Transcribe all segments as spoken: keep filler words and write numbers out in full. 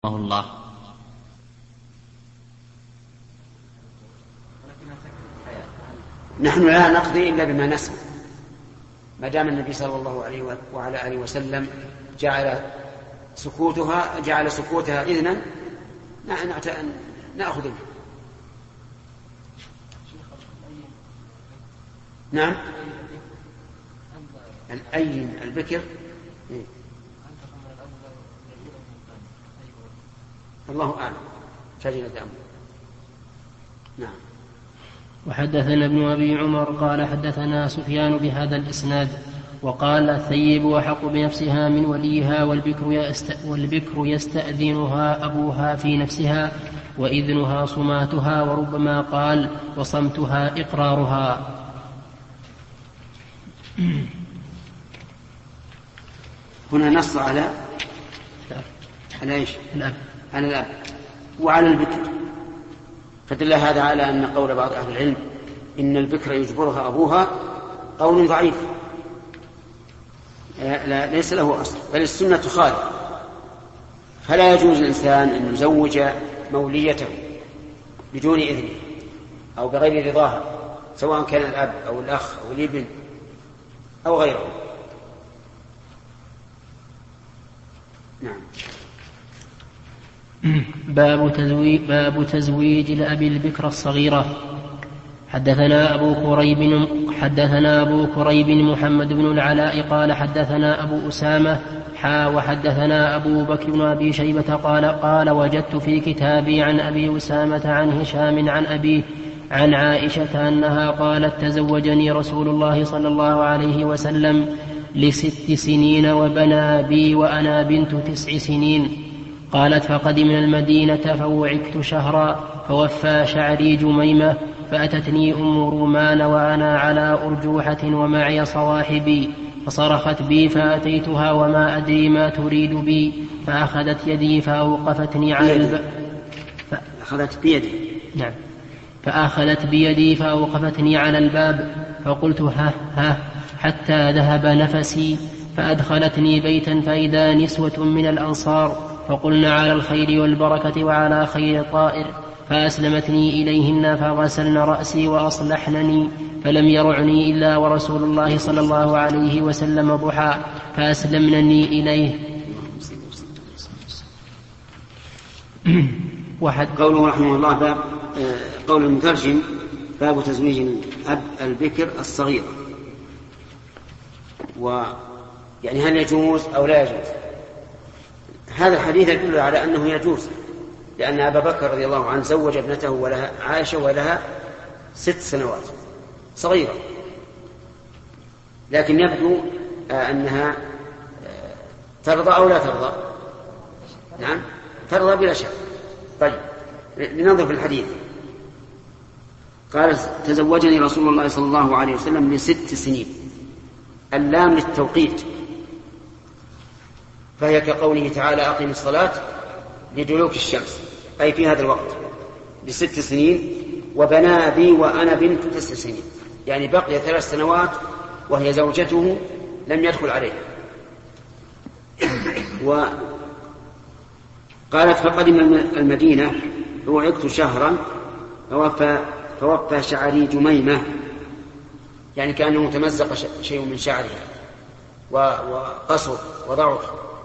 الله. نحن لا نقضي إلا بما نسمع، ما دام النبي صلى الله عليه وعلى آله وسلم جعل سكوتها جعل سكوتها إذنا نأخذ منه. نعم. الأين البكر إيه؟ الله أعلم. شجرة أمر. نعم. وحدثنا ابن أبي عمر قال حدثنا سفيان بهذا الإسناد وقال الثيب أحق بنفسها من وليها والبكر, يست والبكر يستأذنها أبوها في نفسها وإذنها صماتها، وربما قال وصمتها إقرارها. هنا نص على على ايش؟ الأب. على الأب وعلى البكر، فدل هذا على أن قول بعض أهل العلم إن البكر يجبرها أبوها قول ضعيف لا ليس له أصل، بل السنة تخالف. فلا يجوز الإنسان أن يزوج موليته بدون إذنه أو بغير رضاها، سواء كان الأب أو الأخ أو الابن أو غيره. نعم. باب تزويج, باب تزويج الأب البكر الصغيرة. حدثنا أبو كريب حدثنا أبو كريب محمد بن العلاء قال حدثنا أبو أسامة حا وحدثنا أبو بكر بن أبي شيبة قال قال وجدت في كتابي عن أبي أسامة عن هشام عن أبيه عن عائشة أنها قالت تزوجني رسول الله صلى الله عليه وسلم لست سنين وبنى بي وأنا بنت تسع سنين. قالت فقدمنا المدينة فوعكت شهرا فوفى شعري جميمة فأتتني أم رومان وأنا على أرجوحة ومعي صواحبي فصرخت بي فأتيتها وما أدري ما تريد بي فأخذت يدي فأوقفتني على الباب أخذت بيدي نعم فأخذت بيدي فأوقفتني على الباب فقلت ها ها حتى ذهب نفسي فأدخلتني بيتا فإذا نسوة من الأنصار فقلنا على الخير والبركة وعلى خير طائر فأسلمتني إليهن فغسلن رأسي وأصلحنني فلم يرعني إلا ورسول الله صلى الله عليه وسلم ضحى فأسلمنني إليه. وحد قوله رحمه الله باب قول المترجم باب تزويج الأب البكر الصغير، ويعني هل يجوز أو لا يجوز؟ هذا الحديث يدل على أنه يجوز، لأن أبا بكر رضي الله عنه زوج ابنته ولها عائشة ولها ست سنوات صغيرة، لكن يبدو أنها ترضى أو لا ترضى. نعم ترضى بلا شك. طيب لننظر في الحديث. قال تزوجني رسول الله صلى الله عليه وسلم لست سنين، اللام للتوقيت، فهي كقوله تعالى أقم الصلاة لدلوك الشمس، أي في هذا الوقت لست سنين. وبنى بي وأنا بنت تسع سنين، يعني بقي ثلاث سنوات وهي زوجته لم يدخل عليها. وقالت فقدم المدينة فوعكت شهرا فوفى, فوفى شعري جميمة، يعني كأنه تمزق شيء من شعرها وقصر وضعف.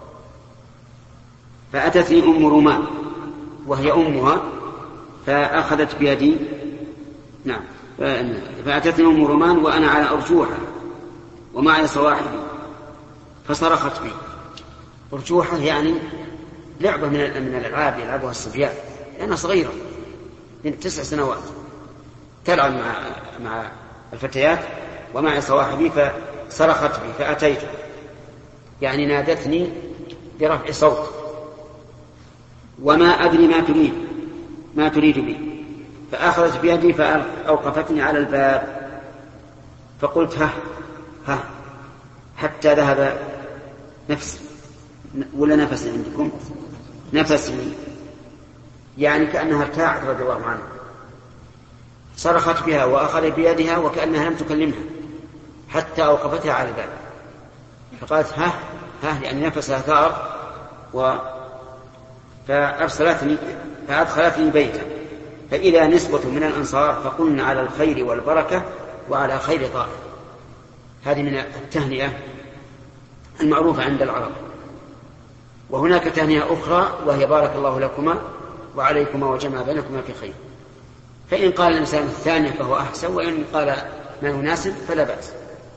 فأتتني أم رومان وهي أمها فأخذت بيدي نعم فأتتني أم رومان وأنا على أرجوحة ومعي صواحبي فصرخت بي. أرجوحة يعني لعبة من الألعاب يلعبها الصبيان، لأنها صغيرة من تسع سنوات تلعب مع مع الفتيات ومعي صواحبي فصرخت بي فأتيت، يعني نادتني برفع صوت وما أدري ما تريد ما تريد بي فأخذت بيدي فأوقفتني على الباب فقلت ها ها حتى ذهب نفسي ولا نفس عندكم نفسي، يعني كأنها ارتاعت رضي الله عنها. صرخت بها وأخذت بيدها وكأنها لم تكلمها حتى أوقفتها على الباب فقالت ها ها يعني نفسها ثار و فأرسلتني فأدخلتني بيتا فإذا نسبة من الأنصار فقلنا على الخير والبركة وعلى خير طائر. هذه من التهنئة المعروفة عند العرب. وهناك تهنئة أخرى وهي بارك الله لكما وعليكما وجمع بينكما في خير. فإن قال الإنسان الثانية فهو أحسن، وإن قال ما يناسب فلا بأس.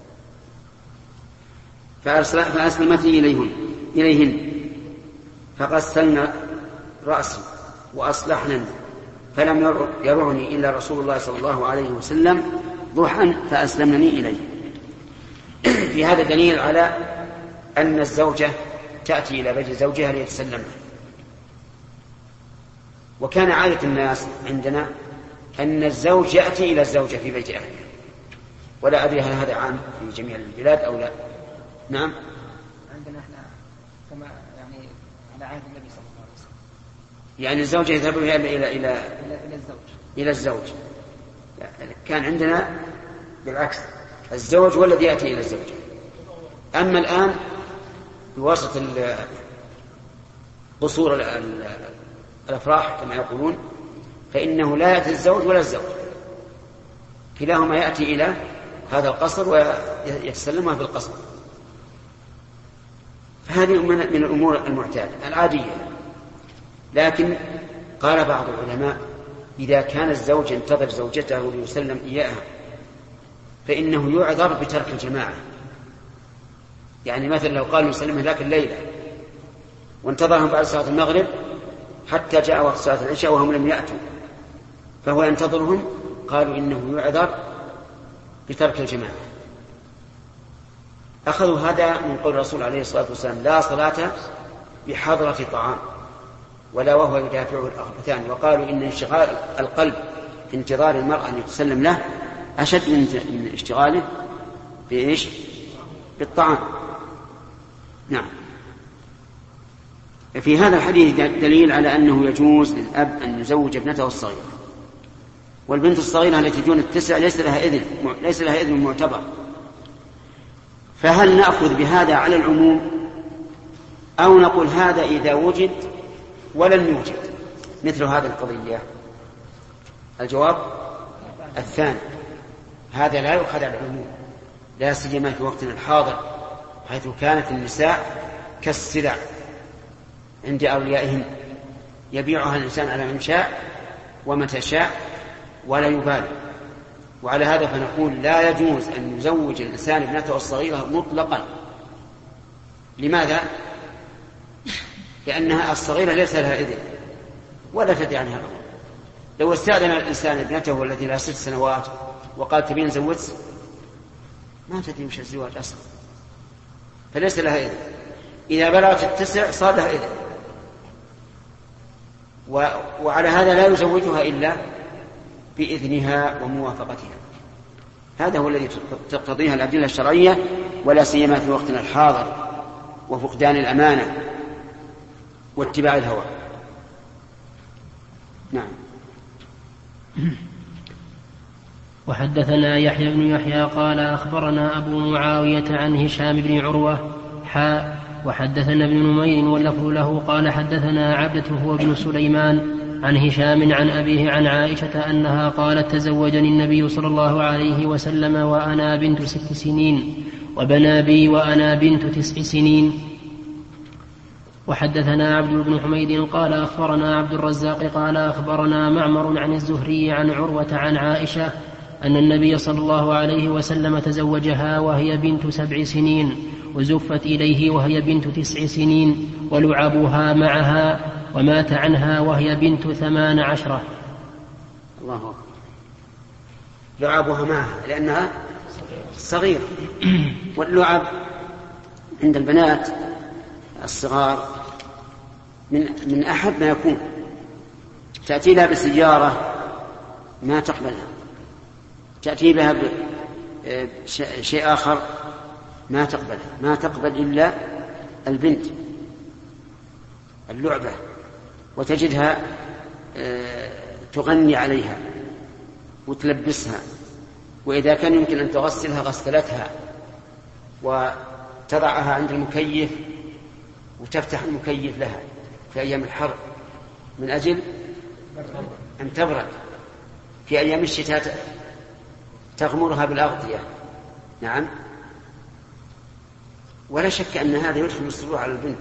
فأسلمتني إليهن إليهن فغسلن رأسي وأصلحن، فلم يرعني إلا رسول الله صلى الله عليه وسلم ضحى فأسلمني إليه. في هذا دليل على أن الزوجة تأتي إلى بيت زوجها ليتسلم. وكان عادة الناس عندنا أن الزوج يأتي إلى الزوجة في بيت أهله، ولا أدري هل هذا عام في جميع البلاد أو لا. نعم، عندنا احنا كما يعني على عهد النبي صلى الله عليه وسلم، يعني الزوجة يذهب إلى إلى إلى إلى الزوج إلى الزوج. كان عندنا بالعكس، الزوج هو الذي يأتي إلى الزوجة. أما الآن بواسطة قصور الأفراح كما يقولون، فإنه لا يأتي الزوج ولا الزوج، كلاهما يأتي إلى هذا القصر ويتسلمها في القصر. فهذه من الأمور المعتادة العادية. لكن قال بعض العلماء إذا كان الزوج ينتظر زوجته ليسلم إياها فإنه يعذر بترك الجماعة. يعني مثلا لو قال يسلمها ذاك الليلة وانتظرهم بعد صلاة المغرب حتى جاء وقت صلاة العشاء وهم لم يأتوا فهو ينتظرهم، قالوا إنه يعذر بترك الجماعة. أخذوا هذا من قول الرسول عليه الصلاة والسلام لا صلاة بحضرة طعام ولا وهو يدافعه الأخبثان، وقالوا إن انشغال القلب في انتظار المرأة أن يتسلم له أشد من اشتغاله بإيش؟ بالطعام. نعم. في هذا الحديث دليل على أنه يجوز للأب أن يزوج ابنته الصغيرة، والبنت الصغيرة التي دون التسع ليس لها إذن ليس لها إذن معتبر. فهل نأخذ بهذا على العموم أو نقول هذا إذا وجد ولم يوجد مثل هذه القضية؟ الجواب الثاني، هذا لا يؤخذ على العموم، لا سيما في وقتنا الحاضر حيث كانت النساء كالسلع عند أوليائهن، يبيعها الإنسان على من شاء ومتى شاء ولا يبالي. وعلى هذا فنقول لا يجوز أن يزوج الإنسان ابنته الصغيرة مطلقا. لماذا؟ لأنها الصغيرة ليس لها إذن ولا تدري عنها الأمر. لو استأذن الإنسان ابنته التي لها ست سنوات وقال تبين زوج ما تدري مش الزواج أصلا، فليس لها إذن. إذا بلغت التسع صار لها إذن، وعلى هذا لا يزوجها إلا بإذنها وموافقتها. هذا هو الذي تقتضيها الأدلة الشرعية، ولا سيما في وقتنا الحاضر وفقدان الأمانة واتباع الهوى. نعم. وحدثنا يحيى بن يحيى قال أخبرنا أبو معاوية عن هشام بن عروة حاء وحدثنا ابن نمير واللفظ له قال حدثنا عبدة هو ابن سليمان عن هشام عن أبيه عن عائشة أنها قالت تزوجني النبي صلى الله عليه وسلم وأنا بنت ست سنين وبنى بي وأنا بنت تسع سنين. وحدثنا عبد بن حميد قال أخبرنا عبد الرزاق قال أخبرنا معمر عن الزهري عن عروة عن عائشة أن النبي صلى الله عليه وسلم تزوجها وهي بنت سبع سنين وزفت إليه وهي بنت تسع سنين ولعبها معها ومات عنها وهي بنت ثمان عشرة. الله أكبر. لعبها معها لأنها صغيرة، واللعب عند البنات الصغار من من أحب ما يكون. تأتي لها بسيارة ما تقبلها، تأتي بها بشيء آخر ما تقبلها، ما تقبل إلا البنت اللعبة، وتجدها تغني عليها وتلبسها، وإذا كان يمكن أن تغسلها غسلتها وتضعها عند المكيف وتفتح المكيف لها في أيام الحر من أجل أن تبرد في أيام الشتاء تغمرها بالأغطية. نعم. ولا شك أن هذا يدخل السرور على البنت،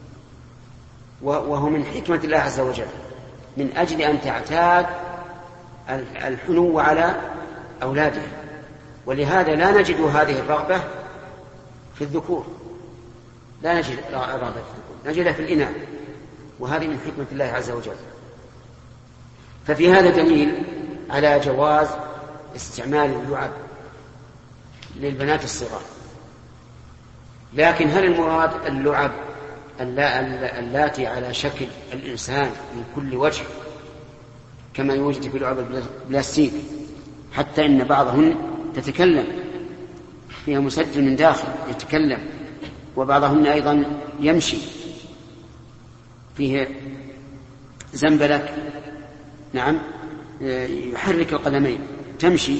وهو من حكمة الله عز وجل، من أجل أن تعتاد الحنو على أولادها. ولهذا لا نجد هذه الرغبة في الذكور، لا نجد رغبة في الذكور، نجدها في الإناث، وهذه من حكمة الله عز وجل. ففي هذا دليل على جواز استعمال اللعب للبنات الصغار. لكن هل المراد اللعب اللاتي على شكل الإنسان من كل وجه كما يوجد في لعب البلاستيك، حتى إن بعضهن تتكلم، فيها مسجل من داخل يتكلم، وبعضهن أيضا يمشي فيه زنبلك، نعم، يحرك القدمين تمشي.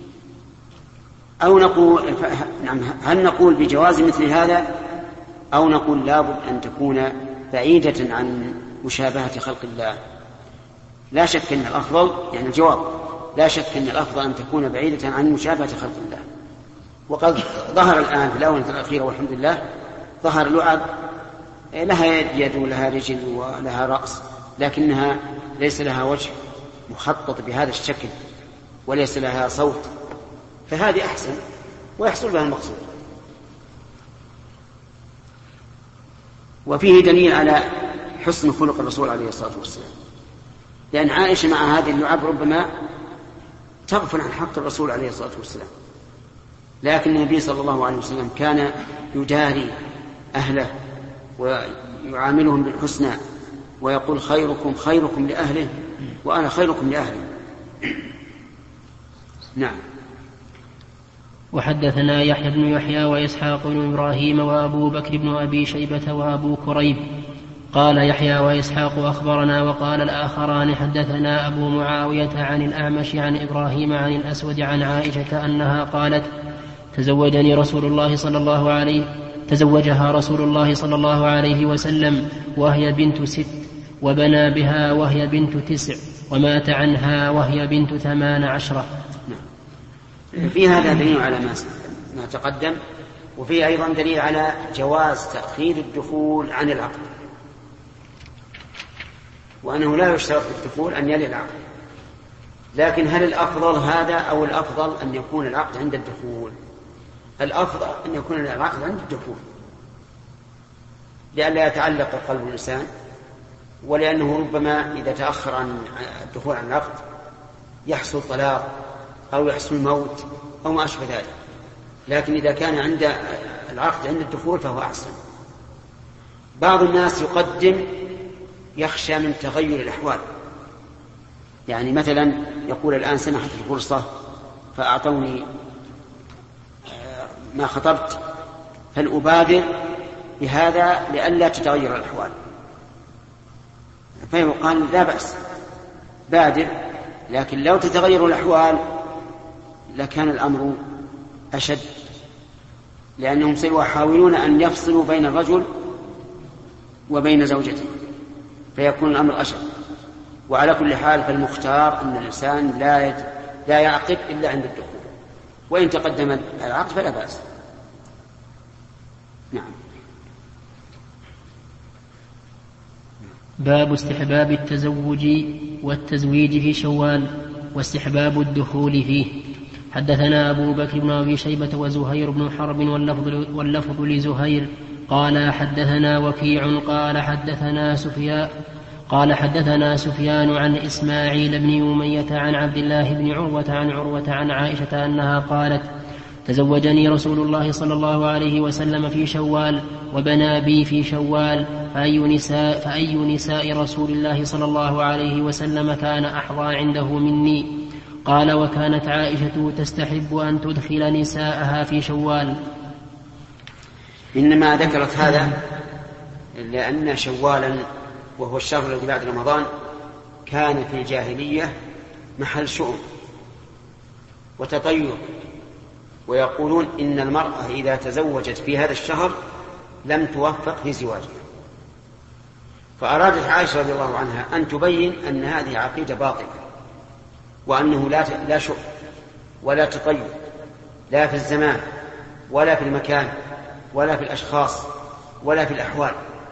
أو نقول نعم هل نقول بجواز مثل هذا، أو نقول لابد أن تكون بعيدة عن مشابهة خلق الله؟ لا شك أن الأفضل، يعني الجواب لا شك أن الأفضل أن تكون بعيدة عن مشابهة خلق الله. وقد ظهر الآن في الآونة الأخيرة والحمد لله ظهر لعب لها يد ولها رجل ولها رأس، لكنها ليس لها وجه مخطط بهذا الشكل وليس لها صوت، فهذه أحسن ويحصل بها المقصود. وفيه دليل على حسن خلق الرسول عليه الصلاة والسلام، لأن عائشة مع هذه اللعب ربما تغفل عن حق الرسول عليه الصلاة والسلام، لكن النبي صلى الله عليه وسلم كان يداري أهله ويعاملهم بالحسنى، ويقول خيركم خيركم لأهله وأنا خيركم لأهلي. نعم. وحدثنا يحيى بن يحيى وإسحاق بن إبراهيم وأبو بكر بن أبي شيبة وأبو كريب. قال يحيى وإسحاق أخبرنا، وقال الآخران حدثنا أبو معاوية عن الأعمش عن إبراهيم عن الأسود عن عائشة أنها قالت تزوجني رسول الله صلى الله عليه تزوجها رسول الله صلى الله عليه وسلم وهي بنت ست، وبنى بها وهي بنت تسع، ومات عنها وهي بنت ثمان عشرة. في هذا دليل على ما تقدم، وفي أيضا دليل على جواز تأخير الدخول عن العقد، وأنه لا يشترط في الدخول أن يلي العقد. لكن هل الأفضل هذا أو الأفضل أن يكون العقد عند الدخول؟ الأفضل أن يكون العقد عند الدخول، لئلا يتعلق قلب الإنسان، ولأنه ربما إذا تأخر عن الدخول عن العقد يحصل طلاق أو يحصل موت أو ما أشبه ذلك. لكن إذا كان عند العقد عند الدخول فهو أحسن. بعض الناس يقدم يخشى من تغير الأحوال، يعني مثلا يقول الآن سمحت الفرصة فأعطوني ما خطبت فلأبادر بهذا لئلا تتغير الأحوال، فيقال لا بأس بادر، لكن لو تتغير الأحوال لكان الأمر أشد، لأنهم سيحاولون أن يفصلوا بين الرجل وبين زوجته فيكون الأمر أشد. وعلى كل حال فالمختار أن الإنسان لا لا يعقد إلا عند الدخول، وإن تقدم العقد فلا بأس. نعم. باب استحباب التزوج والتزويج في شوال واستحباب الدخول فيه. حدثنا أبو بكر بن أبي شيبة وزهير بن حرب واللفظ, واللفظ لزهير قال حدثنا وكيع قال حدثنا سفيان قال حدثنا سفيان عن إسماعيل بن أمية عن عبد الله بن عروة عن عروة عن عائشة أنها قالت تزوجني رسول الله صلى الله عليه وسلم في شوال وبنى بي في شوال، فأي نساء, فأي نساء رسول الله صلى الله عليه وسلم كان أحظى عنده مني؟ قال وكانت عائشة تستحب أن تدخل نساءها في شوال. إنما ذكرت هذا لأن شوالا وهو الشهر الذي بعد رمضان كان في الجاهلية محل شؤم وتطير، ويقولون إن المرأة إذا تزوجت في هذا الشهر لم توفق في زواجها، فأرادت عائشة رضي الله عنها أن تبين أن هذه عقيدة باطلة، وأنه لا لا شؤم ولا تطيب، لا في الزمان ولا في المكان ولا في الأشخاص ولا في الأحوال.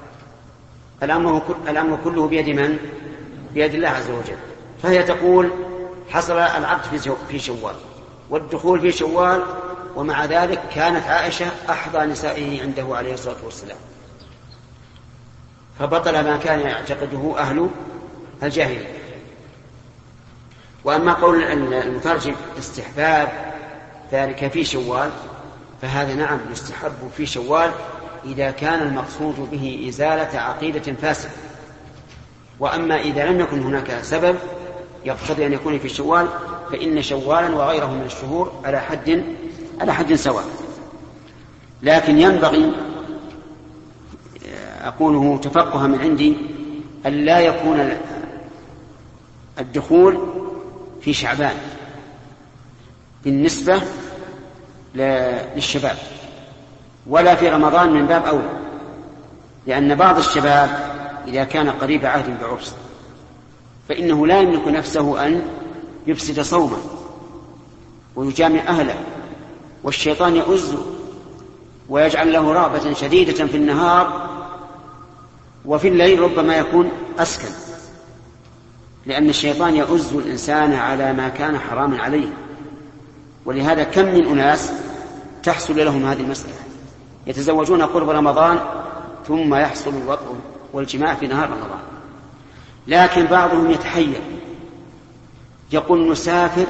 الأمر كله بيد من؟ بيد الله عز وجل. فهي تقول حصل العقد في شوال والدخول في شوال، ومع ذلك كانت عائشة أحظى نسائه عنده عليه الصلاة والسلام، فبطل ما كان يعتقده أهل الجاهلية. وأما قول المترجم استحباب ذلك في شوال، فهذا نعم يستحب في شوال إذا كان المقصود به إزالة عقيدة فاسدة. وأما إذا لم يكن هناك سبب يقتضي أن يكون في شوال، فإن شوالا وغيره من الشهور على حد على حد سواء. لكن ينبغي أقوله تفقها من عندي أن لا يكون الدخول في شعبان بالنسبة للشباب، ولا في رمضان من باب أولى، لأن بعض الشباب إذا كان قريب عهد بعرس فإنه لا يملك نفسه أن يفسد صومه ويجامع أهله، والشيطان يؤزه ويجعل له رغبة شديدة في النهار، وفي الليل ربما يكون أسكن، لأن الشيطان يؤز الإنسان على ما كان حراما عليه. ولهذا كم من أناس تحصل لهم هذه المسألة، يتزوجون قرب رمضان ثم يحصل الوطء والجماع في نهار رمضان. لكن بعضهم يتحير يقول نسافر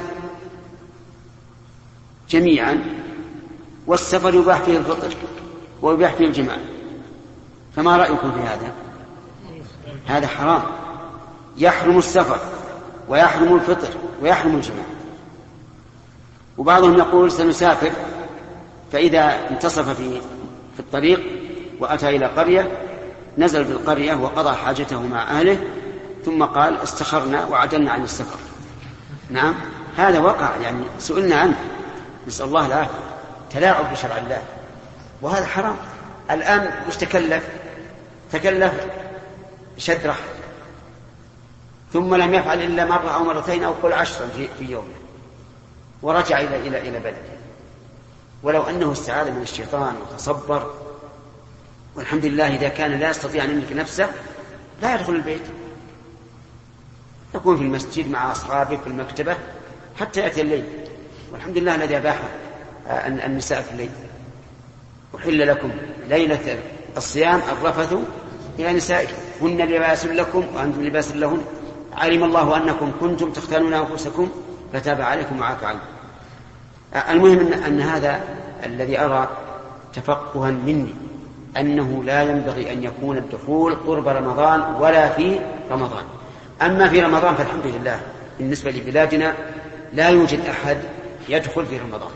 جميعا والسفر يباح فيه الفطر ويباح فيه الجماع، فما رأيكم في هذا؟ هذا حرام، يحرم السفر ويحرم الفطر ويحرم الجماع. وبعضهم يقول سنسافر، فإذا انتصف في في الطريق وأتى إلى قرية نزل في القرية وقضى حاجته مع أهله، ثم قال استخرنا وعدلنا عن السفر. نعم هذا وقع، يعني سئلنا عنه، نسأل الله العافية، تلاعب بشرع الله، وهذا حرام. الآن مش تكلف تكلف شدرح ثم لم يفعل إلا مرة أو مرتين أو قل عشرا في يومه ورجع إلى إلى إلى بلده، ولو أنه استعاذ من الشيطان وتصبر، والحمد لله إذا كان لا يستطيع أن يملك نفسه لا يدخل البيت، يكون في المسجد مع أصحابه في المكتبة حتى يأتي الليل، والحمد لله الذي أباح النساء في الليل. أحل لكم ليلة الصيام الرفث إلى نسائكم هن لباس لكم وأنتم لباس لهن علم الله أنكم كنتم تختانون أنفسكم فتاب عليكم وعافى عنكم. المهم أن هذا الذي أرى تفقها مني أنه لا ينبغي أن يكون الدخول قرب رمضان ولا في رمضان. أما في رمضان فالحمد لله بالنسبة لبلادنا لا يوجد أحد يدخل في رمضان،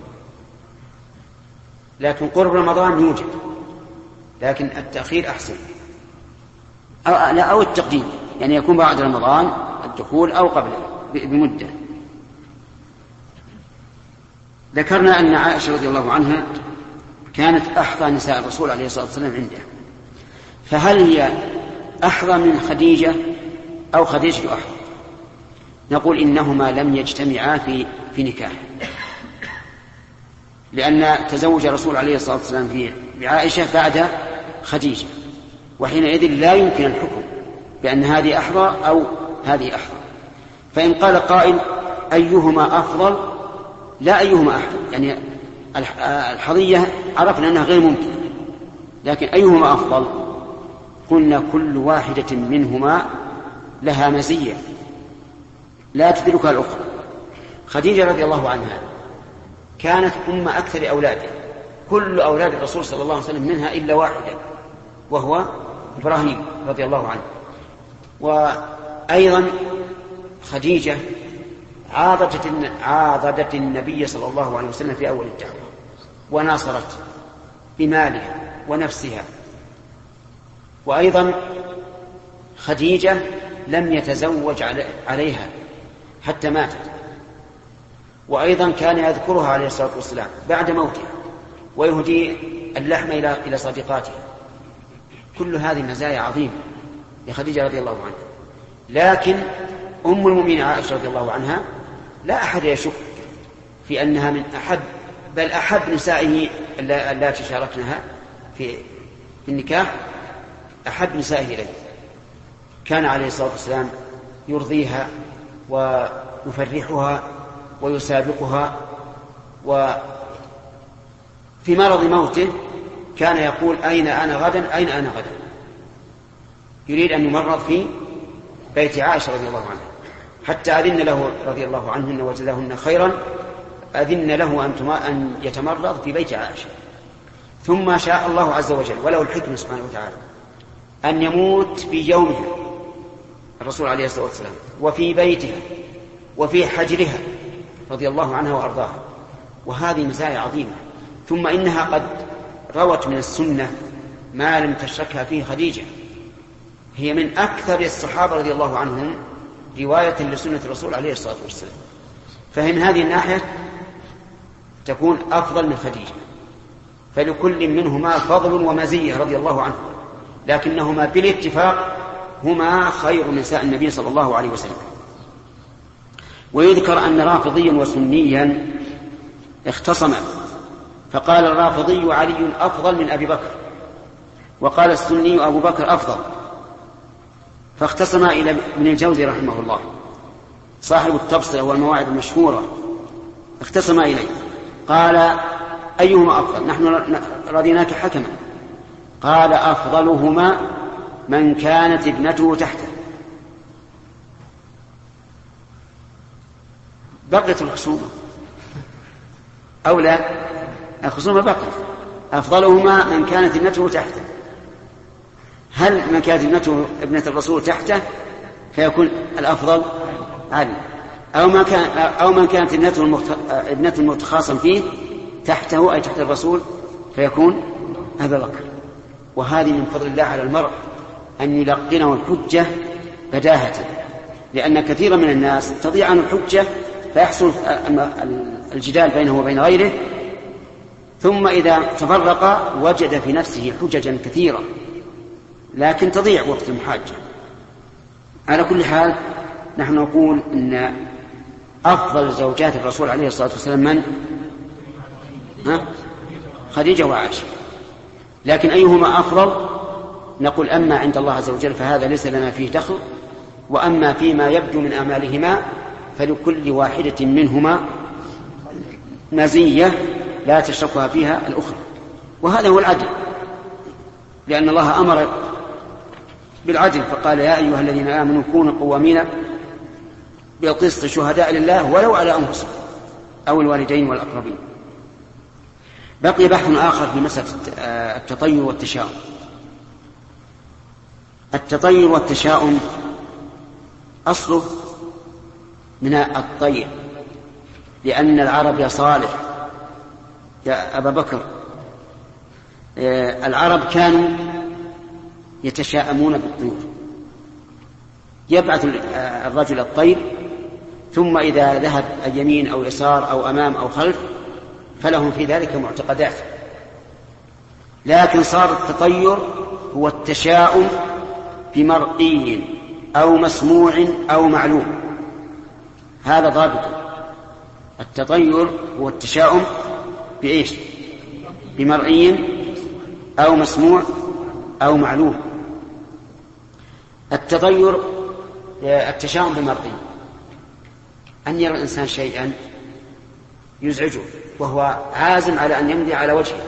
لكن قرب رمضان يوجد، لكن التأخير أحسن أو, أو التقديم، يعني يكون بعد رمضان الدخول أو قبله بمدة. ذكرنا أن عائشة رضي الله عنها كانت أحظى نساء الرسول عليه الصلاة والسلام عنده، فهل هي أحظى من خديجة أو خديجة أحظى؟ نقول إنهما لم يجتمعا في في نكاح، لأن تزوج الرسول عليه الصلاة والسلام في بعائشة بعد خديجة، وحينئذ لا يمكن الحكم بأن هذه أحظى أو هذه أحظى. فإن قال قائل أيهما أفضل، لا أيهما أحظى، يعني الحظية عرفنا أنها غير ممكن، لكن أيهما أفضل؟ قلنا كل واحدة منهما لها مزية لا تدركها الأخرى. خديجة رضي الله عنها كانت أم أكثر أولاده، كل أولاد الرسول صلى الله عليه وسلم منها إلا واحدة وهو إبراهيم رضي الله عنه. وأيضا خديجة عاضدت عاضدت النبي صلى الله عليه وسلم في أول الدعوة وناصرت بمالها ونفسها. وأيضا خديجة لم يتزوج عليها حتى ماتت، وأيضا كان يذكرها عليه الصلاة والسلام بعد موتها ويهدي اللحم إلى إلى صديقاتها. كل هذه مزايا عظيمة لخديجة رضي الله عنها. لكن أم المؤمنين عائشة رضي الله عنها لا أحد يشك في أنها من أحب بل أحب نسائه اللاتي شاركنها في النكاح، أحب نسائه إليه. كان عليه الصلاة والسلام يرضيها ويفرحها ويسابقها، وفي مرض موته كان يقول أين أنا غدا أين أنا غدا، يريد أن يمرض في بيت عائشة رضي الله عنها، حتى أذن له رضي الله عنهن وجزاهن خيرا، أذن له أن يتمرض في بيت عائشة. ثم شاء الله عز وجل وله الحكمة سبحانه وتعالى أن يموت في يومها الرسول عليه الصلاة والسلام وفي بيتها وفي حجرها رضي الله عنها وأرضاها، وهذه مزايا عظيمة. ثم إنها قد روت من السنة ما لم تشركها فيه خديجة، هي من أكثر الصحابة رضي الله عنهم رواية لسنة الرسول عليه الصلاة والسلام، فهي من هذه الناحية تكون أفضل من خديجة، فلكل منهما فضل ومزية رضي الله عنه، لكنهما بالاتفاق هما خير نساء النبي صلى الله عليه وسلم. ويذكر أن رافضيا وسنيا اختصما، فقال الرافضي علي أفضل من أبي بكر، وقال السني أبو بكر أفضل، فاختصما إلى ابن الجوزي رحمه الله صاحب التبصرة والمواعظ المشهورة، اختصما إليه قال أيهما أفضل؟ نحن رضيناك حكما. قال أفضلهما من كانت ابنته تحته. بقيت الخصومة أو لا؟ الخصومة بقيت. أفضلهما من كانت ابنته تحته. هل من كانت ابنته ابنة الرسول تحته فيكون الأفضل علي، أو ما كان أو من كانت ابنته المخت... ابنة المتخاصم فيه تحته أي تحت الرسول فيكون أبا بكر. وهذه من فضل الله على المرء أن يلقنه الحجة بداهة، لأن كثيرا من الناس تضيع عنه الحجة فيحصل الجدال بينه وبين غيره، ثم إذا تفرق وجد في نفسه حججا كثيرة لكن تضيع وقت المحاجة. على كل حال نحن نقول إن أفضل زوجات الرسول عليه الصلاة والسلام من؟ ها؟ خديجة وعائشة. لكن أيهما أفضل؟ نقول أما عند الله عز وجل فهذا ليس لنا فيه دخل، وأما فيما يبدو من أعمالهما فلكل واحدة منهما مزية لا تشركها فيها الأخرى، وهذا هو العدل، لأن الله أمر بالعدل فقال يا أيها الذين آمنوا كونوا قوامين بالقسط شهداء لله ولو على أنفسهم أو الوالدين والأقربين. بقي بحث آخر في مسألة التطير والتشاؤم. التطير والتشاؤم أصله من الطير، لأن العرب يا صالح يا أبا بكر العرب كانوا يتشاءمون بالطيور، يبعث الرجل الطير ثم إذا ذهب اليمين أو يسار أو أمام أو خلف فلهم في ذلك معتقدات. لكن صار التطير هو التشاؤم بمرئي أو مسموع أو معلوم، هذا ضابط. التطير هو التشاؤم بإيش؟ بمرئي أو مسموع أو معلوم. التطير التشاؤم بمرئي أن يرى الإنسان شيئا يزعجه وهو عازم على أن يمضي على وجهه،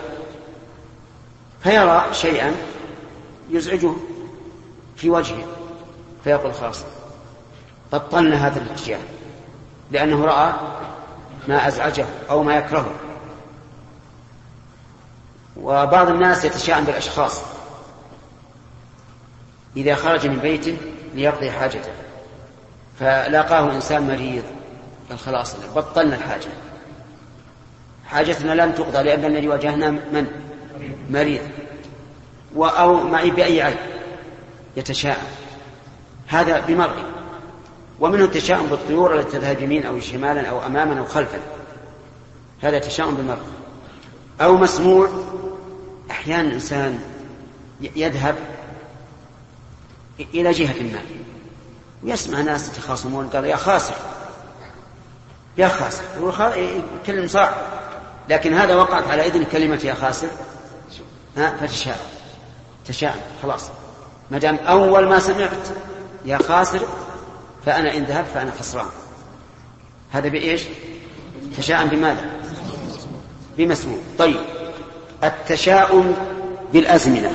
فيرى شيئا يزعجه في وجهه فيقول خلاص بطلنا هذا الاتجاه لأنه رأى ما أزعجه أو ما يكرهه. وبعض الناس يتشاءم بالأشخاص، إذا خرج من بيته ليقضي حاجته فلاقاه إنسان مريض قال خلاص بطلنا الحاجة، حاجتنا لم تقضى لأن الذي واجهنا من مريض أو معي بأي عيب، يتشاءم. هذا بمرئي. ومنه التشاؤم بالطيور التي تذهب يمين أو شمالا أو أماما أو خلفا، هذا تشاؤم بالمرئي. أو مسموع، أحيانا الإنسان يذهب إلى جهة ما، ويسمع ناس يتخاصمون قال يا خاسر يا خاسر، يتكلم صح، لكن هذا وقعت على إذن كلمة يا خاسر ها فتشاء تشاء خلاص، ما دام أول ما سمعت يا خاسر فأنا إن ذهبت فأنا خسران. هذا بإيش؟ تشاءم بماذا؟ بمسموع. طيب التشاؤم بالأزمنة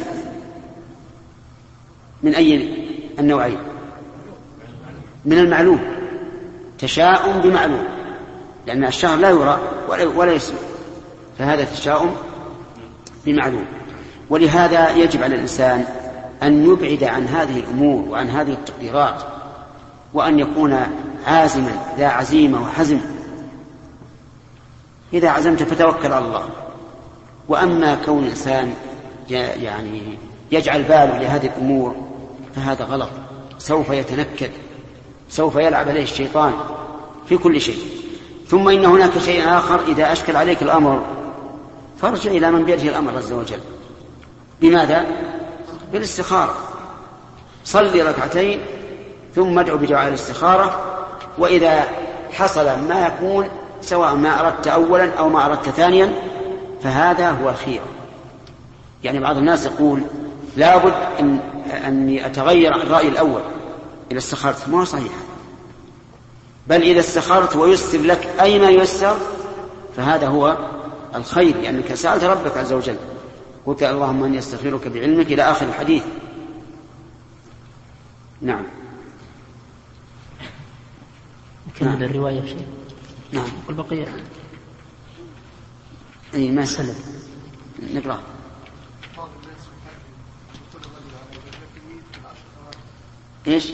من أي النوعين؟ من المعلوم، تشاؤم بمعلوم، لأن الشهر لا يرى ولا يسمع، فهذا تشاؤم بمعلوم. ولهذا يجب على الإنسان أن يبعد عن هذه الأمور وعن هذه التقديرات، وأن يكون عازما ذا عزيمة وحزم. إذا عزمت فتوكل على الله. وأما كون الإنسان يعني يجعل باله لهذه الأمور فهذا غلط، سوف يتنكد، سوف يلعب عليه الشيطان في كل شيء. ثم إن هناك شيء آخر، إذا أشكل عليك الأمر فارجع إلى من بيده الأمر عز وجل. بماذا؟ بالاستخارة. صلي ركعتين ثم ادعو بدعاء الاستخارة، وإذا حصل ما يكون سواء ما أردت أولا أو ما أردت ثانيا فهذا هو الخير. يعني بعض الناس يقول لابد أن أني أتغير عن الرأي الأول إذا استخرت، ما هو صحيح. بل إذا استخرت ويسر لك أي ما يسر فهذا هو الخير، لأنك سألت ربك عز وجل، قلت اللهم أني أستغفرك بعلمك إلى آخر الحديث. نعم. نكمل الرواية شيء. نعم. والبقية أي ما سلم نقرأ. إيش؟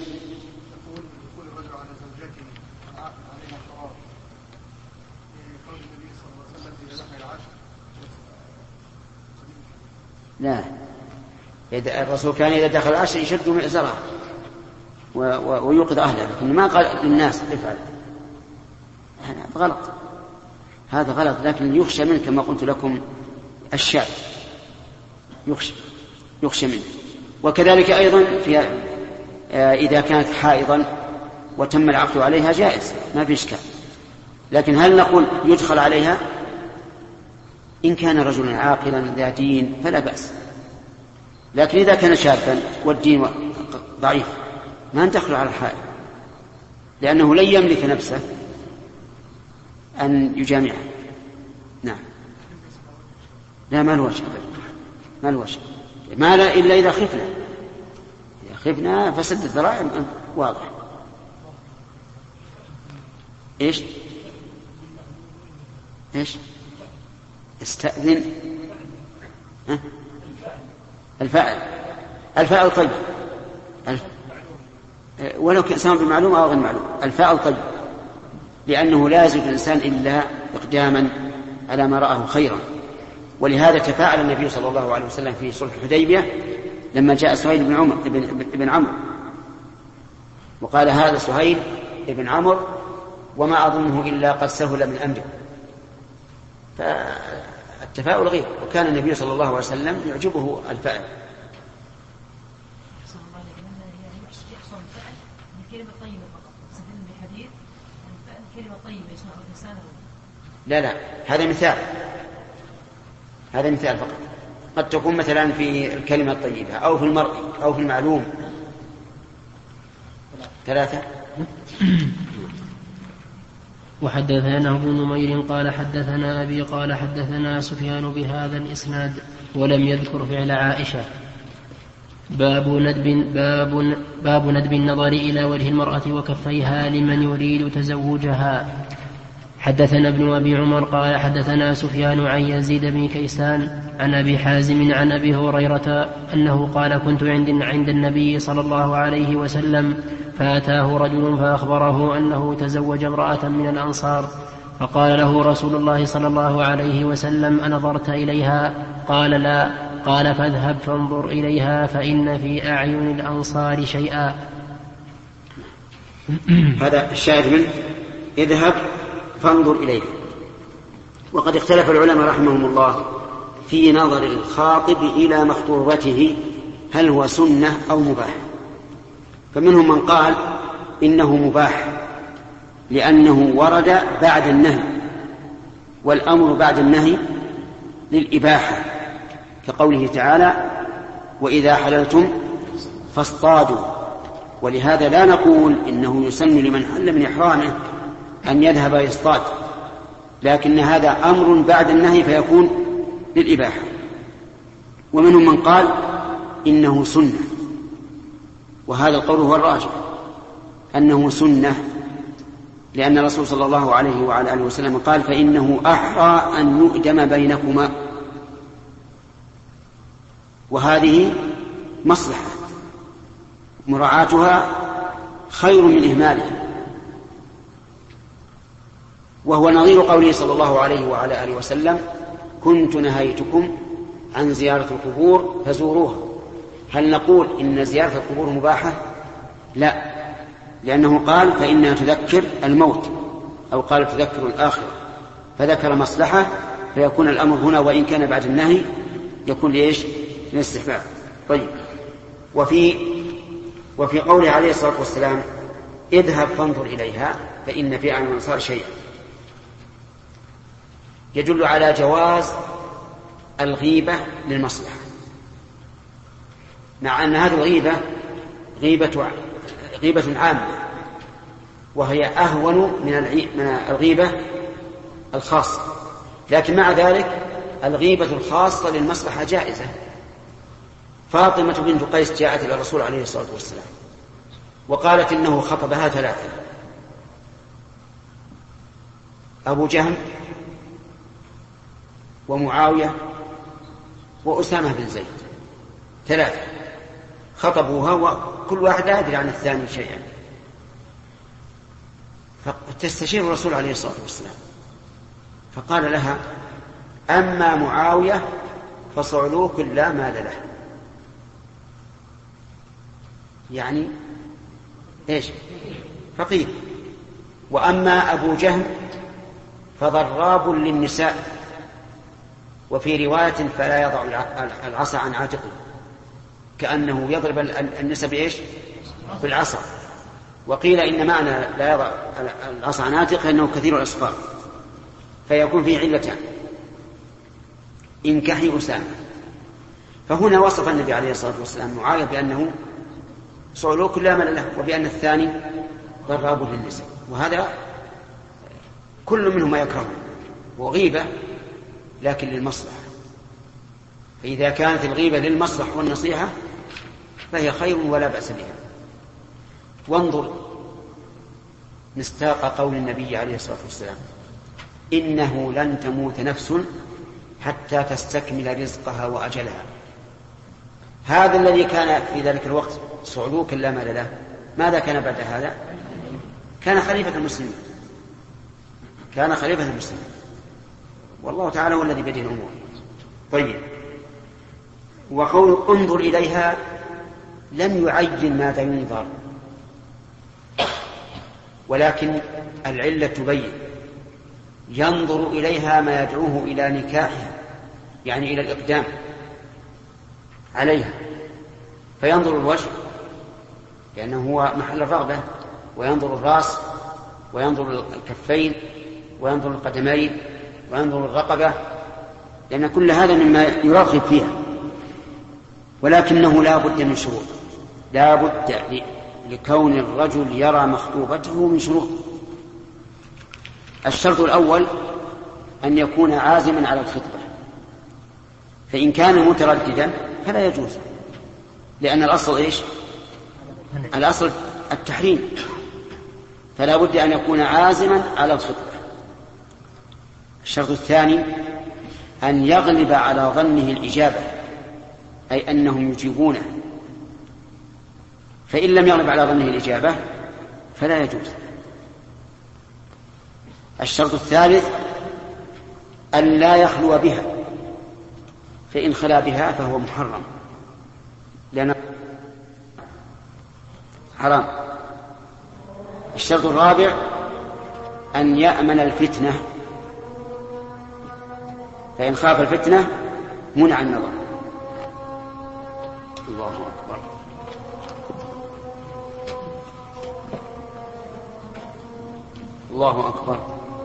لا، الرسول كان إذا دخل العشر يشد مئزره ويوقظ أهله، لكن ما قال للناس افعل. هذا غلط، هذا غلط. لكن يخشى منه كما قلت لكم الشاب يخشى يخشى منه. وكذلك أيضا في إذا كانت حائضا وتم العقد عليها جائز، ما في إشكال. لكن هل نقول يدخل عليها؟ إن كان رجلا عاقلا ذا دين فلا بأس، لكن إذا كان شابا والدين ضعيف ما ندخل على الحائض، لأنه لن يملك نفسه أن يجامعها. نعم. لا، ما له وجه، ما له وجه، ما لا إلا إذا خفنا، إذا خفنا فسد الذرائع واضح. إيش إيش استأذن ها؟ الفاعل الفاعل طيب الف... ولو كان سواء بمعلوم أو غير معلوم، الفاعل طيب، لأنه لا يزيد الإنسان إلا إقداما على ما رآه خيرا. ولهذا تفاعل النبي صلى الله عليه وسلم في صلح الحديبية لما جاء سهيل بن عمر ابن عمرو وقال هذا سهيل ابن عمرو وما أظنه إلا قد سهل من أمره. فالتفاؤل غير، وكان النبي صلى الله عليه وسلم يعجبه الفعل. لا لا، هذا مثال، هذا مثال فقط. قد تكون مثلا في الكلمة الطيبة أو في المرء أو في المعلوم. ثلاثة. وحدثنا ابن نمير قال حدثنا أبي قال حدثنا سفيان بهذا الإسناد ولم يذكر فعل عائشة. باب ندب باب باب ندب النظر إلى وجه المرأة وكفيها لمن يريد تزوجها. حدثنا ابن أبي عمر قال حدثنا سفيان عن يزيد بن كيسان عن أبي حازم عن أبي هريرة أنه قال كنت عند عند النبي صلى الله عليه وسلم فأتاه رجل فأخبره أنه تزوج امرأة من الأنصار، فقال له رسول الله صلى الله عليه وسلم أنظرت إليها؟ قال لا. قال فاذهب فانظر إليها فإن في أعين الأنصار شيئا. هذا الشاهد منه اذهب فانظر إليه. وقد اختلف العلماء رحمهم الله في نظر الخاطب إلى مخطوبته هل هو سنة أو مباح. فمنهم من قال إنه مباح لأنه ورد بعد النهي، والأمر بعد النهي للإباحة، كقوله تعالى وإذا حللتم فاصطادوا. ولهذا لا نقول إنه يسن لمن حل من إحرامه أن يذهب يصطاد، لكن هذا أمر بعد النهي فيكون للإباحة. ومنهم من قال إنه سنة، وهذا القول هو الراجح أنه سنة، لأن الرسول صلى الله عليه وعلى آله وسلم قال فإنه أحرى أن يؤدم بينكما، وهذه مصلحة مراعاتها خير من إهمالها. وهو نظير قوله صلى الله عليه وعلى آله وسلم كنت نهيتكم عن زيارة القبور فزوروها. هل نقول إن زيارة القبور مباحة؟ لا، لأنه قال فإنها تذكر الموت، أو قال تذكر الآخرة، فذكر مصلحة، فيكون الأمر هنا وإن كان بعد النهي يكون ليش؟ للاستحباب. طيب، وفي وفي قوله عليه الصلاة والسلام اذهب فانظر إليها فإن في أعين الأنصار شيئا، يدل على جواز الغيبة للمصلحة، مع أن هذه الغيبة غيبة غيبة عامة، وهي أهون من الغيبة الخاصة، لكن مع ذلك الغيبة الخاصة للمصلحة جائزة. فاطمة بنت قيس جاءت إلى الرسول عليه الصلاة والسلام وقالت إنه خطبها ثلاثة: أبو جهم ومعاوية وأسامة بن زيد، ثلاثة خطبوها وكل واحد لا يدري عن الثاني شيئا. فتستشير الرسول عليه الصلاة والسلام فقال لها: أما معاوية فصعلوك لا مال له، يعني إيش؟ فقير. وأما أبو جهم فضراب للنساء، وفي رواية فلا يضع العصا عن عاتقه، كأنه يضرب النساء بإيش؟ بالعصا. وقيل إن معنى لا يضع العصا عن عاتقه أنه كثير الأصفار، فيكون فيه علتان: انكحي أسامة. فهنا وصف النبي عليه الصلاة والسلام معاوية بأنه صعلوك لا مال له، وبأن الثاني ضراب للنساء، وهذا كل منهما يكره وغيبة لكن للمصلحة. فإذا كانت الغيبة للمصلحة والنصيحة فهي خير ولا بأس بها. وانظر مصداق قول النبي عليه الصلاة والسلام: إنه لن تموت نفس حتى تستكمل رزقها وأجلها. هذا الذي كان في ذلك الوقت صعلوكا لا مال له، ماذا كان بعد هذا؟ كان خليفة المسلمين، كان خليفة المسلمين، والله تعالى هو الذي بيده الأمور. طيب، وقول انظر إليها لم يعين ماذا ينظر، ولكن العلة تبين: ينظر إليها ما يدعوه إلى نكاحها، يعني إلى الإقدام عليها، فينظر الوجه لأنه هو محل الرغبة، وينظر الرأس، وينظر الكفين، وينظر القدمين، وينظر الرقبة، لأن كل هذا مما يرغب فيها. ولكنه لا بد من شروط، لا بد لكون الرجل يرى مخطوبته من شروط. الشرط الأول أن يكون عازما على الخطبة، فإن كان مترددا فلا يجوز، لأن الأصل إيش؟ الأصل التحريم، فلا بد أن يكون عازما على الخطبة. الشرط الثاني أن يغلب على ظنه الإجابة، أي أنهم يجيبونه، فإن لم يغلب على ظنه الإجابة فلا يجوز. الشرط الثالث أن لا يخلو بها، فإن خلا بها فهو محرم لأنه حرام. الشرط الرابع أن يأمن الفتنة، فإن خاف الفتنة منع النظر. الله أكبر. الله أكبر.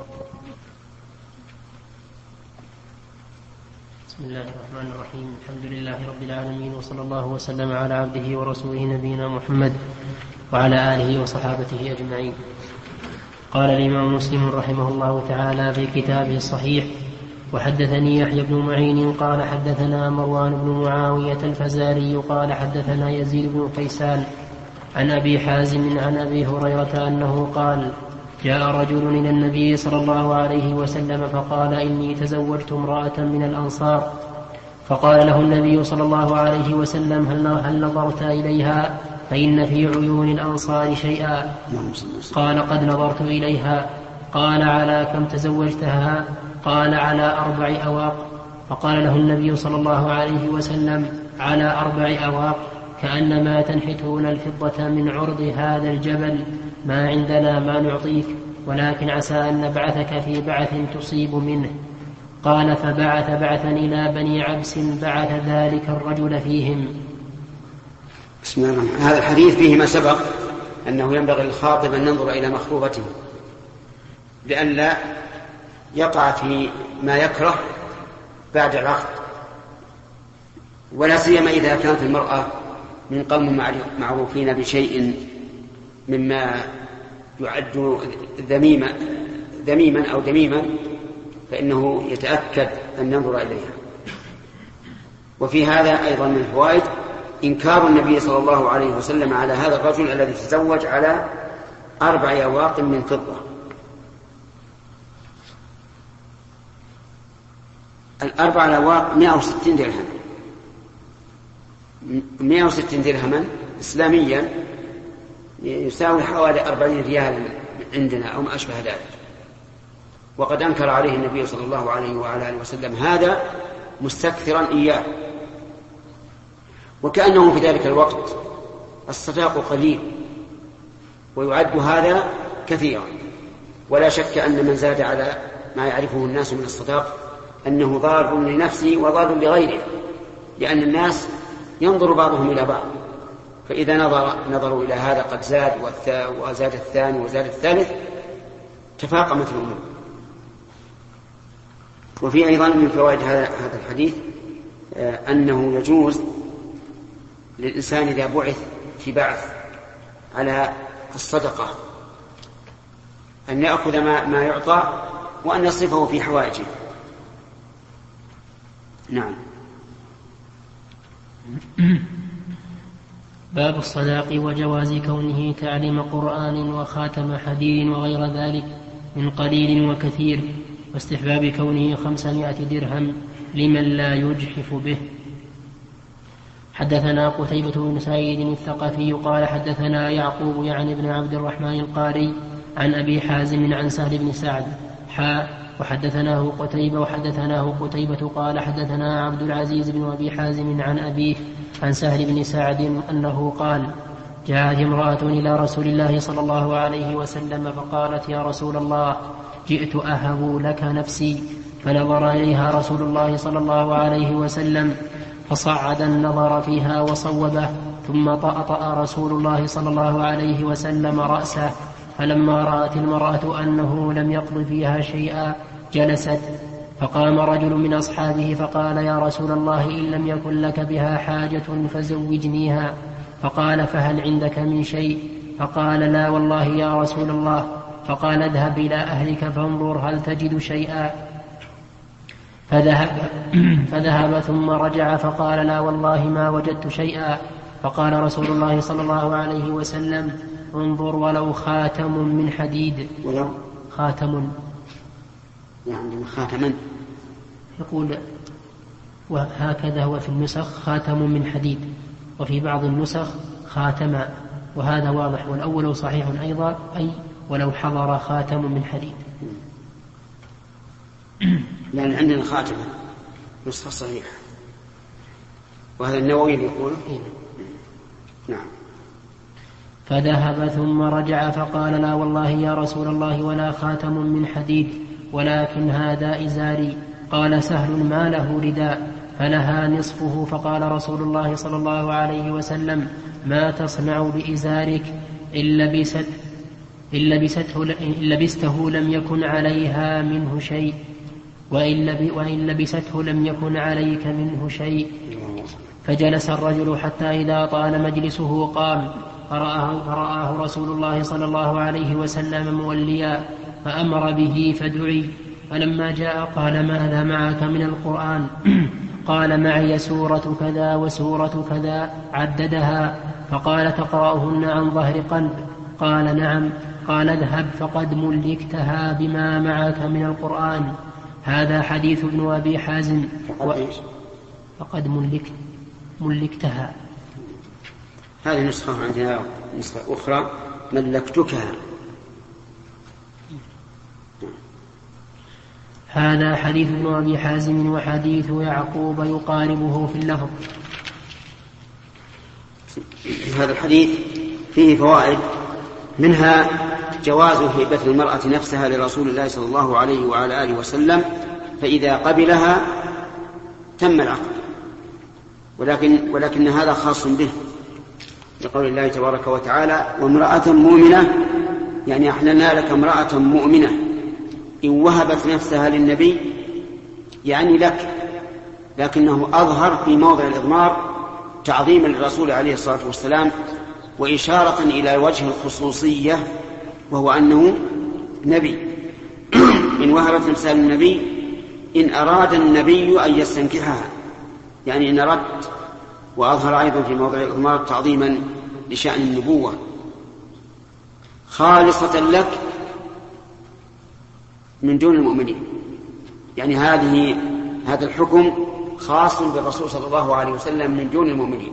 بسم الله الرحمن الرحيم. الحمد لله رب العالمين، وصلى الله وسلم على عبده ورسوله نبينا محمد وعلى آله وصحابته أجمعين. قال الإمام مسلم رحمه الله تعالى في كتابه الصحيح: وحدثني يحيى بن معين قال حدثنا مروان بن معاوية الفزاري قال حدثنا يزيد بن كيسان عن أبي حازم عن أبي هريرة أنه قال: جاء رجل إلى النبي صلى الله عليه وسلم فقال: إني تزوجت امرأة من الأنصار. فقال له النبي صلى الله عليه وسلم: هل نظرت إليها؟ فإن في عيون الأنصار شيئا. قال: قد نظرت إليها. قال: على كم تزوجتها؟ قال: على أربع أواق. فقال له النبي صلى الله عليه وسلم: على أربع أواق، كأنما تنحتون الفضة من عرض هذا الجبل، ما عندنا ما نعطيك، ولكن عسى أن نبعثك في بعث تصيب منه. قال: فبعث بعثا إلى بني عبس بعث ذلك الرجل فيهم. بسم الله الرحمن الرحيم. هذا الحديث فيه ما سبق أنه ينبغي للخاطب أن ينظر إلى مخطوبته لئلا يقع في ما يكره بعد العقد، ولا سيما إذا كانت المرأة من قوم معروفين بشيء مما يعد ذميما ذميما أو دميما، فإنه يتأكد أن ينظر إليها. وفي هذا أيضا من الفوائد إنكار النبي صلى الله عليه وسلم على هذا الرجل الذي تزوج على أربع أواق من فضة. الأربع الأواق مئة وستين درهم، مئة وستين درهما إسلاميا يساوي حوالي أربعين ريال عندنا أو ما أشبه ذلك. وقد أنكر عليه النبي صلى الله عليه وعلى آله وسلم هذا مستكثرا إياه، وكأنه في ذلك الوقت الصداق قليل ويعد هذا كثيرا. ولا شك أن من زاد على ما يعرفه الناس من الصداق أنه ضار لنفسه وضار لغيره، لأن الناس ينظر بعضهم إلى بعض، فإذا نظر نظروا إلى هذا قد زاد وزاد الثاني وزاد الثالث تفاقمت الأمور. وفي أيضا من فوائد هذا الحديث أنه يجوز للإنسان إذا بعث في بعث على الصدقة أن يأخذ ما, ما يعطى وأن يصرفه في حوائجه. نعم. باب الصداق وجواز كونه تعليم قرآن وخاتم حديد وغير ذلك من قليل وكثير، واستحباب كونه خمسمائة درهم لمن لا يجحف به. حدثنا قتيبة بن سعيد الثقفي قال حدثنا يعقوب يعني بن عبد الرحمن القاري عن أبي حازم عن سهل بن سعد حاء وحدثناه قتيبة وحدثناه قتيبة قال حدثنا عبد العزيز بن أبي حازم عن أبيه عن سهل بن سعد أنه قال: جاءت امرأة إلى رسول الله صلى الله عليه وسلم فقالت: يا رسول الله، جئت أهب لك نفسي. فنظر إليها رسول الله صلى الله عليه وسلم فصعد النظر فيها وصوبه، ثم طأطأ رسول الله صلى الله عليه وسلم رأسه. فلما رأت المرأة أنه لم يقض فيها شيئا جلست، فقام رجل من أصحابه فقال: يا رسول الله، إن لم يكن لك بها حاجة فزوجنيها. فقال: فهل عندك من شيء؟ فقال: لا والله يا رسول الله. فقال: اذهب إلى أهلك فانظر هل تجد شيئا. فذهب, فذهب ثم رجع فقال: لا والله ما وجدت شيئا. فقال رسول الله صلى الله عليه وسلم: انظر ولو خاتم من حديد. ولو خاتم يعني خاتما يقول، وهكذا هو في النسخ خاتم من حديد، وفي بعض النسخ خاتما، وهذا واضح. والأول صحيح أيضا، أي ولو حضر خاتم من حديد. لأن عندنا خاتمة نسخة صحيحة، وهذا النووي يقول إيه؟ نعم. فذهب ثم رجع فقال: لا والله يا رسول الله ولا خاتم من حديد، ولكن هذا إزاري. قال سهل: ما له رداء؟ فلها نصفه. فقال رسول الله صلى الله عليه وسلم: ما تصنع بإزارك؟ إن لبست إن لبسته, إن لبسته لم يكن عليها منه شيء وإن, لب وإن لبسته لم يكن عليك منه شيء. فجلس الرجل حتى إذا طال مجلسه قام فرآه, فرآه رسول الله صلى الله عليه وسلم موليا فأمر به فدعي. فلما جاء قال ماذا معك من القرآن؟ قال معي سورة كذا وسورة كذا عددها. فقال تقرأهن عن ظهر قلب؟ قال نعم. قال اذهب فقد ملكتها بما معك من القرآن. هذا حديث ابن أبي حازم. و... فقد ملكت ملكتها. هذه نسخة عندنا، نسخة أخرى ملكتكها. هذا حديث ابن أبي حازم وحديث يعقوب يقاربه في اللفظ. هذا الحديث فيه فوائد، منها جواز هبة المرأة نفسها لرسول الله صلى الله عليه وعلى آله وسلم، فإذا قبلها تم العقد، ولكن, ولكن هذا خاص به لقول الله تبارك وتعالى وامرأة مؤمنة، يعني أحللنا لك امرأة مؤمنة إن وهبت نفسها للنبي، يعني لك، لكنه أظهر في موضع الإضمار تعظيما للرسول عليه الصلاة والسلام وإشارة إلى وجه الخصوصية، وهو أنه نبي. إن وهبت نفسها للنبي إن أراد النبي أن يستنكحها، يعني إن أراد، وأظهر أيضا في موضع الإضمار تعظيما لشأن النبوة، خالصة لك من دون المؤمنين، يعني هذه هذا الحكم خاص بالرسول صلى الله عليه وسلم من دون المؤمنين.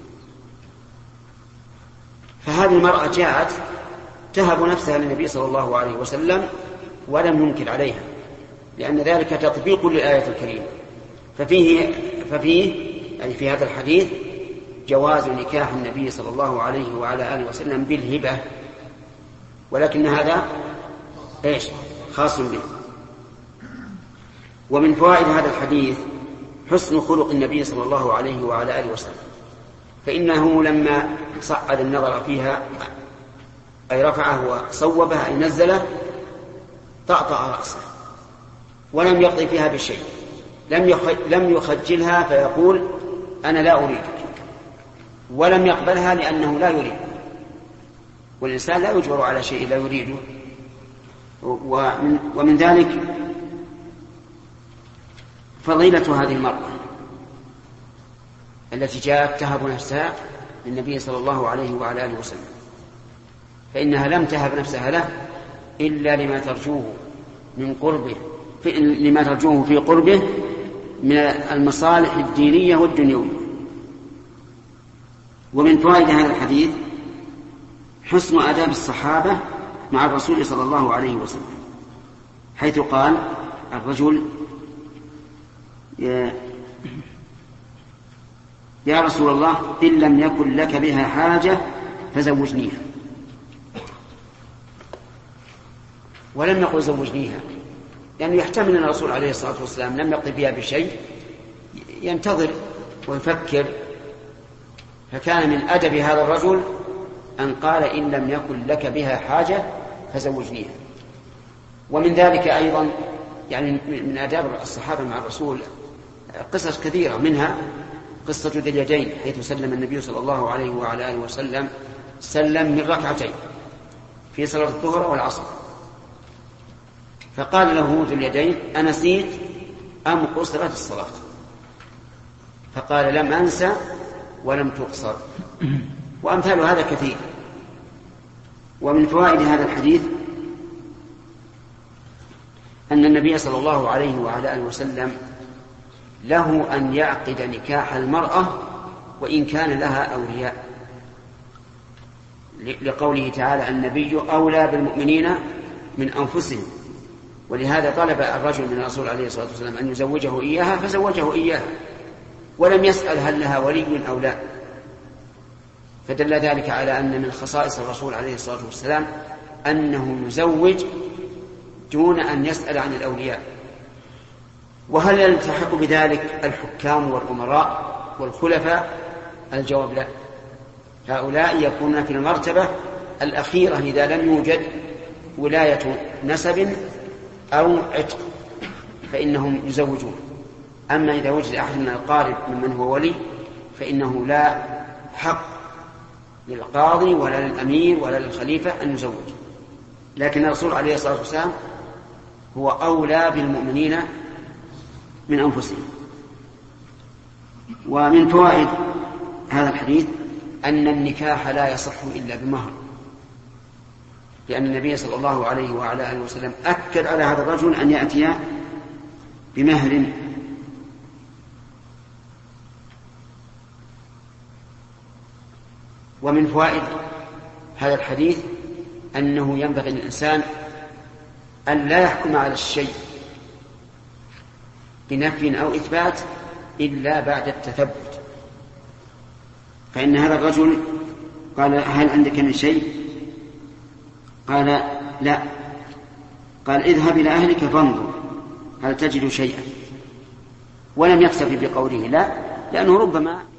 فهذه المرأة جاءت تهب نفسها للنبي صلى الله عليه وسلم ولم ينكر عليها، لأن ذلك تطبيق للآية الكريمة. ففيه, ففيه يعني في هذا الحديث جواز نكاح النبي صلى الله عليه وعلى آله وسلم بالهبة، ولكن هذا إيش خاص به. ومن فوائد هذا الحديث حسن خلق النبي صلى الله عليه وعلى آله وسلم، فإنه لما صعد النظر فيها أي رفعه وصوبه أي نزله طأطأ رأسه ولم يقضي فيها بشيء، لم يخجلها فيقول أنا لا أريدك، ولم يقبلها لأنه لا يريد، والإنسان لا يجبر على شيء لا يريده. ومن, ومن ذلك فضيلة هذه المرأة التي جاءت تهب نفسها للنبي صلى الله عليه وعلى آله وسلم، فإنها لم تهب نفسها له إلا لما ترجوه من قربه، لما ترجوه في قربه من المصالح الدينية والدنيوية. ومن فوائد هذا الحديث حسن آداب الصحابة مع الرسول صلى الله عليه وسلم، حيث قال الرجل يا, يا رسول الله إن لم يكن لك بها حاجة فزوجنيها، ولم يقل زوجنيها، لأنه يعني يحتمل أن الرسول عليه الصلاة والسلام لم يقضي بها بشيء، ينتظر ويفكر، فكان من أدب هذا الرجل أن قال إن لم يكن لك بها حاجة فزوجنيها. ومن ذلك أيضا يعني من آداب الصحابة مع الرسول قصص كثيرة، منها قصة ذي اليدين حيث سلم النبي صلى الله عليه وعلى آله وسلم سلم من ركعتين في صلاة الظهر والعصر، فقال له ذو اليدين أنسيت أم قصرت الصلاة؟ فقال لم أنسى ولم تقصر. وأمثال هذا كثير. ومن فوائد هذا الحديث أن النبي صلى الله عليه وعلى آله وسلم له أن يعقد نكاح المرأة وإن كان لها أولياء، لقوله تعالى النبي أولى بالمؤمنين من أنفسهم، ولهذا طلب الرجل من الرسول عليه الصلاة والسلام أن يزوجه إياها فزوجه إياها، ولم يسأل هل لها ولي أو لا. فدل ذلك على أن من خصائص الرسول عليه الصلاة والسلام أنه يزوج دون أن يسأل عن الأولياء. وهل يلتحق بذلك الحكام والأمراء والخلفاء؟ الجواب لا، هؤلاء يكونون في المرتبة الأخيرة إذا لم يوجد ولاية نسب أو عتق فإنهم يزوجون. أما إذا وجد أحد من الأقارب ممن هو ولي فإنه لا حق للقاضي ولا للأمير ولا للخليفة أن يزوج. لكن الرسول عليه الصلاة والسلام هو أولى بالمؤمنين من أنفسهم. ومن فوائد هذا الحديث أن النكاح لا يصح إلا بمهر، لأن النبي صلى الله عليه وعلى آله وسلم أكد على هذا الرجل أن يأتي بمهر. ومن فوائد هذا الحديث أنه ينبغي للإنسان أن لا يحكم على الشيء بنفي أو إثبات إلا بعد التثبت. فإن هذا الرجل قال هل عندك من شيء؟ قال لا. قال اذهب إلى أهلك فانظر هل تجد شيئا، ولم يكتفي بقوله لا، لأنه ربما